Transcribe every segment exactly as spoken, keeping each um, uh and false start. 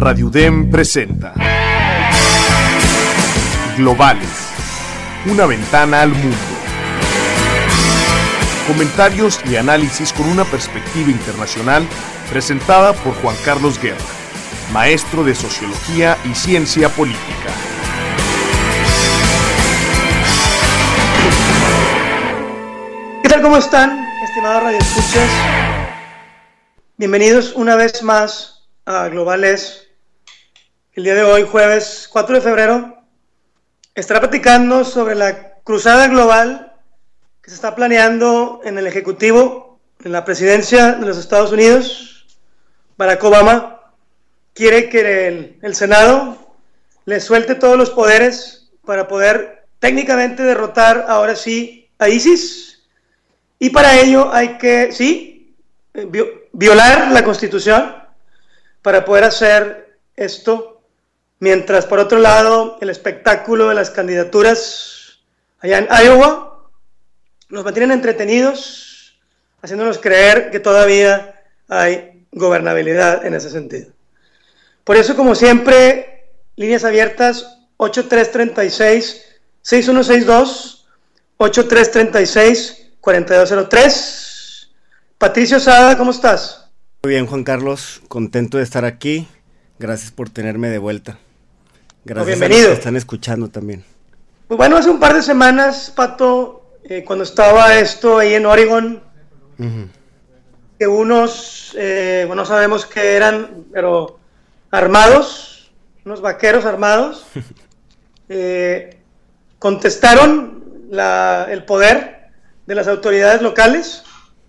Radio U D E M presenta Globales, una ventana al mundo. Comentarios y análisis con una perspectiva internacional presentada por Juan Carlos Guerra, maestro de Sociología y Ciencia Política. ¿Qué tal? ¿Cómo están, estimados radioescuchas? Bienvenidos una vez más a Globales. El día de hoy, jueves cuatro de febrero, estará platicando sobre la cruzada global que se está planeando en el Ejecutivo, en la presidencia de los Estados Unidos. Barack Obama quiere que el, el Senado le suelte todos los poderes para poder técnicamente derrotar ahora sí a ISIS, y para ello hay que, sí, violar la Constitución para poder hacer esto, mientras por otro lado el espectáculo de las candidaturas allá en Iowa nos mantienen entretenidos, haciéndonos creer que todavía hay gobernabilidad en ese sentido. Por eso, como siempre, líneas abiertas ocho tres tres seis, seis uno seis dos, ocho tres tres seis, cuatro dos cero tres. Patricio Sada, ¿cómo estás? Muy bien, Juan Carlos, contento de estar aquí. Gracias por tenerme de vuelta. Gracias, oh, bienvenido. A los que están escuchando también. Pues bueno, hace un par de semanas, Pato, eh, cuando estaba esto ahí en Oregon, uh-huh. que unos, eh, bueno, no sabemos qué eran, pero armados, unos vaqueros armados, eh, contestaron la, el poder de las autoridades locales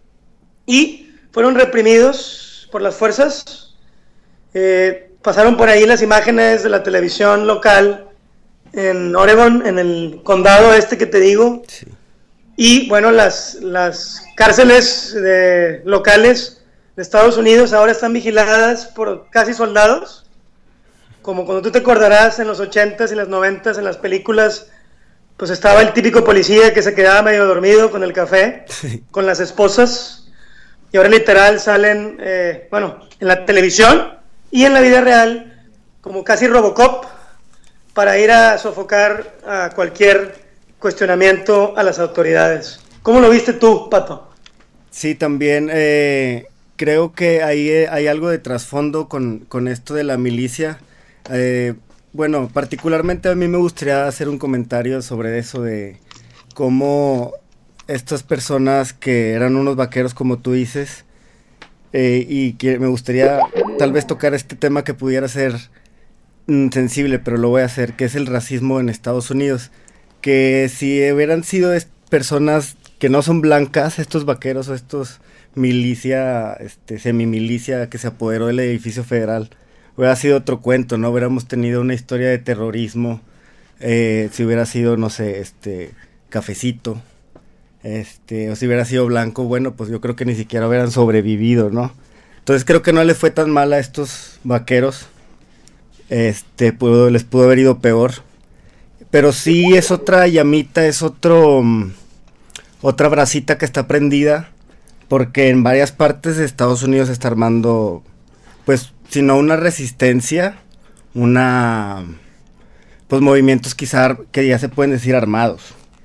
y fueron reprimidos por las fuerzas. Eh, pasaron por ahí las imágenes de la televisión local en Oregon, en el condado este que te digo, sí. Y bueno, las, las cárceles de, locales de Estados Unidos ahora están vigiladas por casi soldados, como cuando tú te acordarás en los ochentas y las noventas en las películas, pues estaba el típico policía que se quedaba medio dormido con el café, sí. con las esposas, y ahora literal salen, eh, bueno, en la televisión y en la vida real, como casi Robocop, para ir a sofocar a cualquier cuestionamiento a las autoridades. ¿Cómo lo viste tú, Pato? Sí, también eh, creo que ahí hay algo de trasfondo con, con esto de la milicia. Eh, bueno, particularmente a mí me gustaría hacer un comentario sobre eso de cómo estas personas que eran unos vaqueros, como tú dices, eh, y que me gustaría tal vez tocar este tema que pudiera ser mm, sensible, pero lo voy a hacer, que es el racismo en Estados Unidos. Que si hubieran sido personas que no son blancas, estos vaqueros o estos milicia, este, semimilicia que se apoderó del edificio federal, hubiera sido otro cuento, ¿no? Hubiéramos tenido una historia de terrorismo, eh, si hubiera sido, no sé, este, cafecito, este, o si hubiera sido blanco, bueno, pues yo creo que ni siquiera hubieran sobrevivido, ¿no? Entonces creo que no les fue tan mal a estos vaqueros, este, pudo, les pudo haber ido peor. Pero sí es otra llamita, es otro um, otra brasita que está prendida, porque en varias partes de Estados Unidos se está armando, pues, si no una resistencia, una, pues, movimientos quizá que ya se pueden decir armados.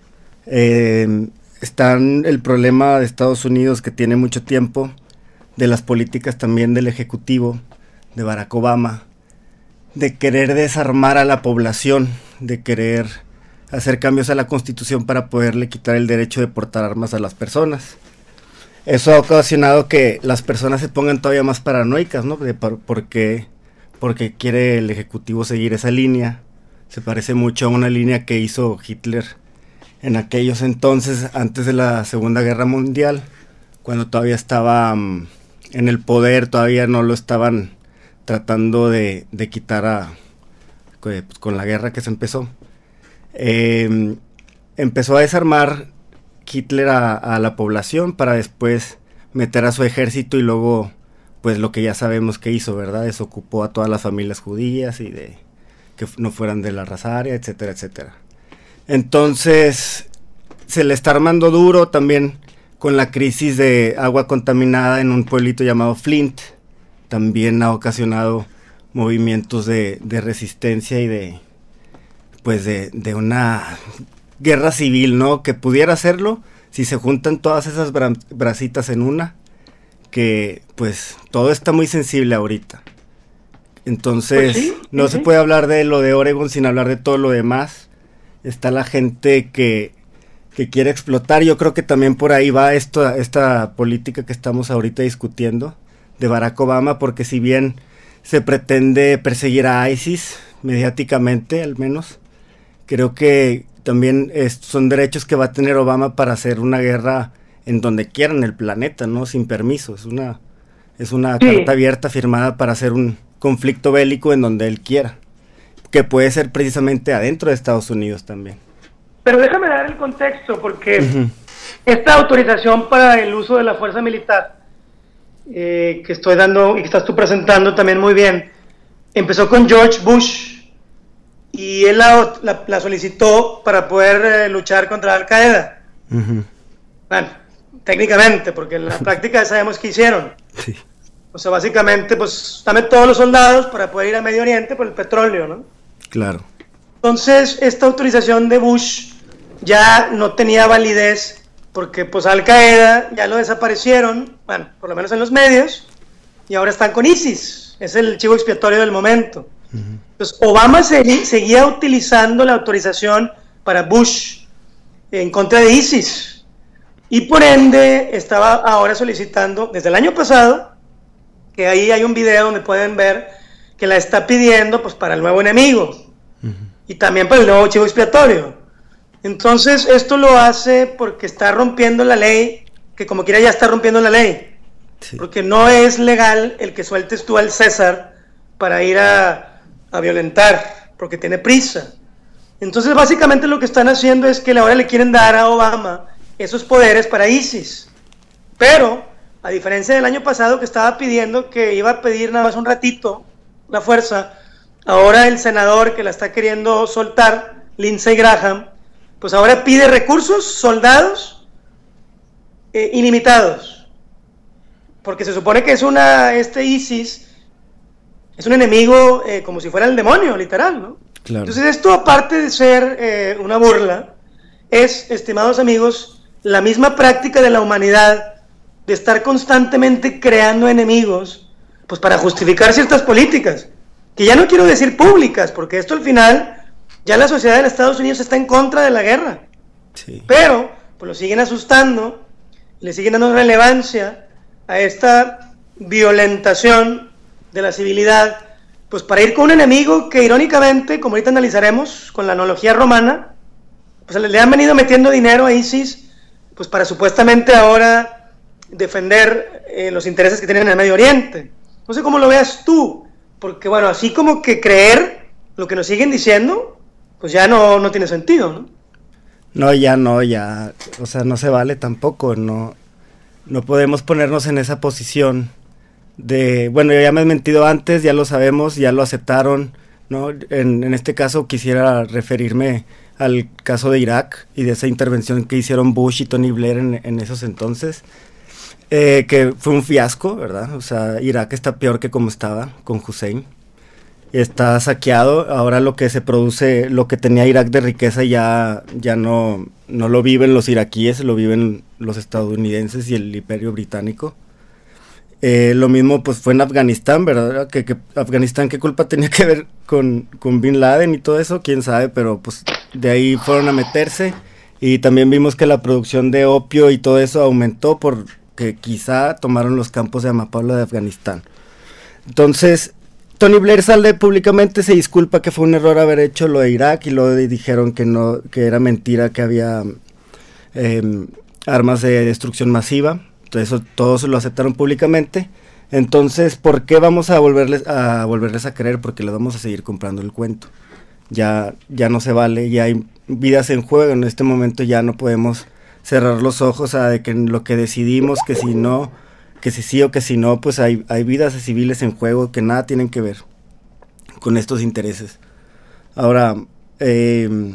Eh, están el problema de Estados Unidos, que tiene mucho tiempo, de las políticas también del Ejecutivo, de Barack Obama, de querer desarmar a la población, de querer hacer cambios a la Constitución para poderle quitar el derecho de portar armas a las personas. Eso ha ocasionado que las personas se pongan todavía más paranoicas, ¿no? De por, por qué, porque quiere el Ejecutivo seguir esa línea. Se parece mucho a una línea que hizo Hitler en aquellos entonces, antes de la Segunda Guerra Mundial, cuando todavía estaba um, en el poder, todavía no lo estaban tratando de, de quitar a, pues, con la guerra que se empezó. Eh, empezó a desarmar Hitler a, a la población para después meter a su ejército y luego, pues lo que ya sabemos que hizo, ¿verdad? Desocupó a todas las familias judías y de que no fueran de la raza aria, etcétera, etcétera. Entonces, se le está armando duro también con la crisis de agua contaminada en un pueblito llamado Flint. También ha ocasionado movimientos de, de resistencia y de, pues de, de una guerra civil, ¿no? Que pudiera hacerlo si se juntan todas esas bra- bracitas en una, que pues todo está muy sensible ahorita. Entonces, pues sí, no sí, se sí. puede hablar de lo de Oregon sin hablar de todo lo demás. Está la gente que, que quiere explotar. Yo creo que también por ahí va esto, esta política que estamos ahorita discutiendo de Barack Obama, porque si bien se pretende perseguir a ISIS, mediáticamente al menos, creo que también es, son derechos que va a tener Obama para hacer una guerra en donde quiera en el planeta, ¿no? Sin permiso. Es una, es una sí. carta abierta firmada para hacer un conflicto bélico en donde él quiera, que puede ser precisamente adentro de Estados Unidos también. Pero déjame dar el contexto, porque uh-huh. esta autorización para el uso de la fuerza militar eh, que estoy dando y que estás tú presentando también muy bien, empezó con George Bush y él la, la, la solicitó para poder eh, luchar contra Al Qaeda. Uh-huh. Bueno, técnicamente, porque en la práctica sabemos qué hicieron. Sí. O sea, básicamente, pues, dame todos los soldados para poder ir a Medio Oriente por el petróleo, ¿no? Claro. Entonces, esta autorización de Bush ya no tenía validez, porque, pues, Al Qaeda ya lo desaparecieron, bueno, por lo menos en los medios, y ahora están con ISIS. Es el chivo expiatorio del momento. Uh-huh. Entonces, Obama segui- seguía utilizando la autorización para Bush en contra de ISIS, y por ende, estaba ahora solicitando, desde el año pasado, que ahí hay un video donde pueden ver que la está pidiendo pues para el nuevo enemigo uh-huh. y también para el nuevo chivo expiatorio. Entonces esto lo hace porque está rompiendo la ley, que como quiera ya está rompiendo la ley, sí. porque no es legal el que sueltes tú al César para ir a, a violentar, porque tiene prisa. Entonces básicamente lo que están haciendo es que ahora le quieren dar a Obama esos poderes para ISIS, pero a diferencia del año pasado que estaba pidiendo que iba a pedir nada más un ratito la fuerza, ahora el senador que la está queriendo soltar, Lindsey Graham, pues ahora pide recursos, soldados eh, ilimitados, porque se supone que es una, este ISIS es un enemigo eh, como si fuera el demonio, literal, ¿no? Claro. Entonces esto, aparte de ser eh, una burla, es, estimados amigos, la misma práctica de la humanidad de estar constantemente creando enemigos, pues para justificar ciertas políticas, que ya no quiero decir públicas, porque esto al final, ya la sociedad de Estados Unidos está en contra de la guerra, sí. pero pues lo siguen asustando, le siguen dando relevancia a esta violentación de la civilidad, pues para ir con un enemigo que irónicamente, como ahorita analizaremos con la analogía romana, pues le han venido metiendo dinero a ISIS, pues para supuestamente ahora defender eh, los intereses que tienen en el Medio Oriente. No sé cómo lo veas tú, porque bueno, así como que creer lo que nos siguen diciendo, pues ya no, no tiene sentido, ¿no? No, ya no, ya, o sea, no se vale tampoco, no, no podemos ponernos en esa posición de, bueno, ya me has mentido antes, ya lo sabemos, ya lo aceptaron, ¿no? En, en este caso quisiera referirme al caso de Irak y de esa intervención que hicieron Bush y Tony Blair en, en esos entonces. Eh, que fue un fiasco, ¿verdad? O sea, Irak está peor que como estaba con Hussein. Está saqueado. Ahora lo que se produce, lo que tenía Irak de riqueza ya, ya no, no lo viven los iraquíes, lo viven los estadounidenses y el imperio británico. Eh, lo mismo pues fue en Afganistán, ¿verdad? Que, que Afganistán, ¿qué culpa tenía que ver con, con Bin Laden y todo eso? Quién sabe, pero pues de ahí fueron a meterse. Y también vimos que la producción de opio y todo eso aumentó por que quizá tomaron los campos de Amapola de Afganistán. Entonces, Tony Blair sale públicamente, se disculpa que fue un error haber hecho lo de Irak y luego dijeron que no, que era mentira, que había eh, armas de destrucción masiva. Entonces, eso, todos lo aceptaron públicamente. Entonces, ¿por qué vamos a volverles a volverles a creer? Porque les vamos a seguir comprando el cuento. Ya, ya no se vale, ya hay vidas en juego. En este momento ya no podemos cerrar los ojos a de que lo que decidimos, que si no, que si sí o que si no, pues hay, hay vidas civiles en juego que nada tienen que ver con estos intereses. Ahora, eh,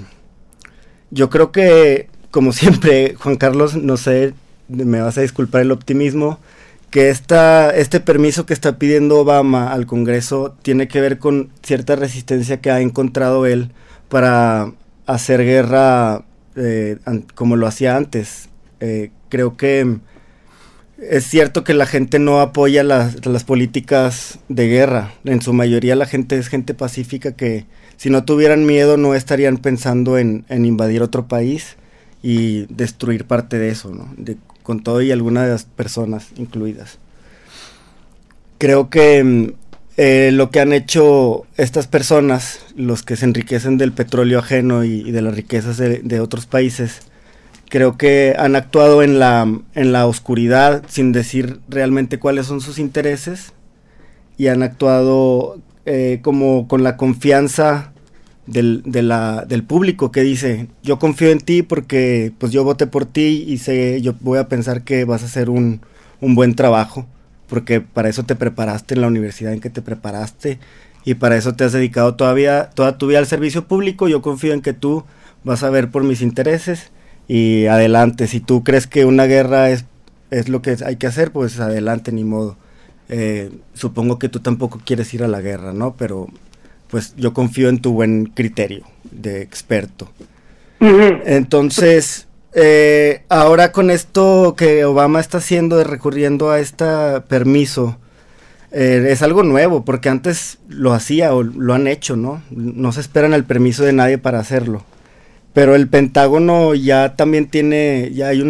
yo creo que, como siempre, Juan Carlos, no sé, me vas a disculpar el optimismo, que esta, este permiso que está pidiendo Obama al Congreso tiene que ver con cierta resistencia que ha encontrado él para hacer guerra eh, an- como lo hacía antes. Eh, creo que es cierto que la gente no apoya las, las políticas de guerra. En su mayoría la gente es gente pacífica que si no tuvieran miedo no estarían pensando en, en invadir otro país y destruir parte de eso, ¿no? De, con todo y algunas de las personas incluidas. Creo que eh, lo que han hecho estas personas, los que se enriquecen del petróleo ajeno y, y de las riquezas de, de otros países, creo que han actuado en la, en la oscuridad sin decir realmente cuáles son sus intereses y han actuado eh, como con la confianza del, de la, del público que dice, yo confío en ti porque pues yo voté por ti y sé, yo voy a pensar que vas a hacer un, un buen trabajo porque para eso te preparaste en la universidad en que te preparaste y para eso te has dedicado todavía toda tu vida al servicio público, yo confío en que tú vas a ver por mis intereses y adelante, si tú crees que una guerra es, es lo que hay que hacer, pues adelante, ni modo. Eh, supongo que tú tampoco quieres ir a la guerra, ¿no? Pero pues yo confío en tu buen criterio de experto. Uh-huh. Entonces, eh, ahora con esto que Obama está haciendo de recurriendo a este permiso, eh, es algo nuevo, porque antes lo hacía o lo han hecho, ¿no? No se esperan el permiso de nadie para hacerlo. Pero el Pentágono ya también tiene, ya hay una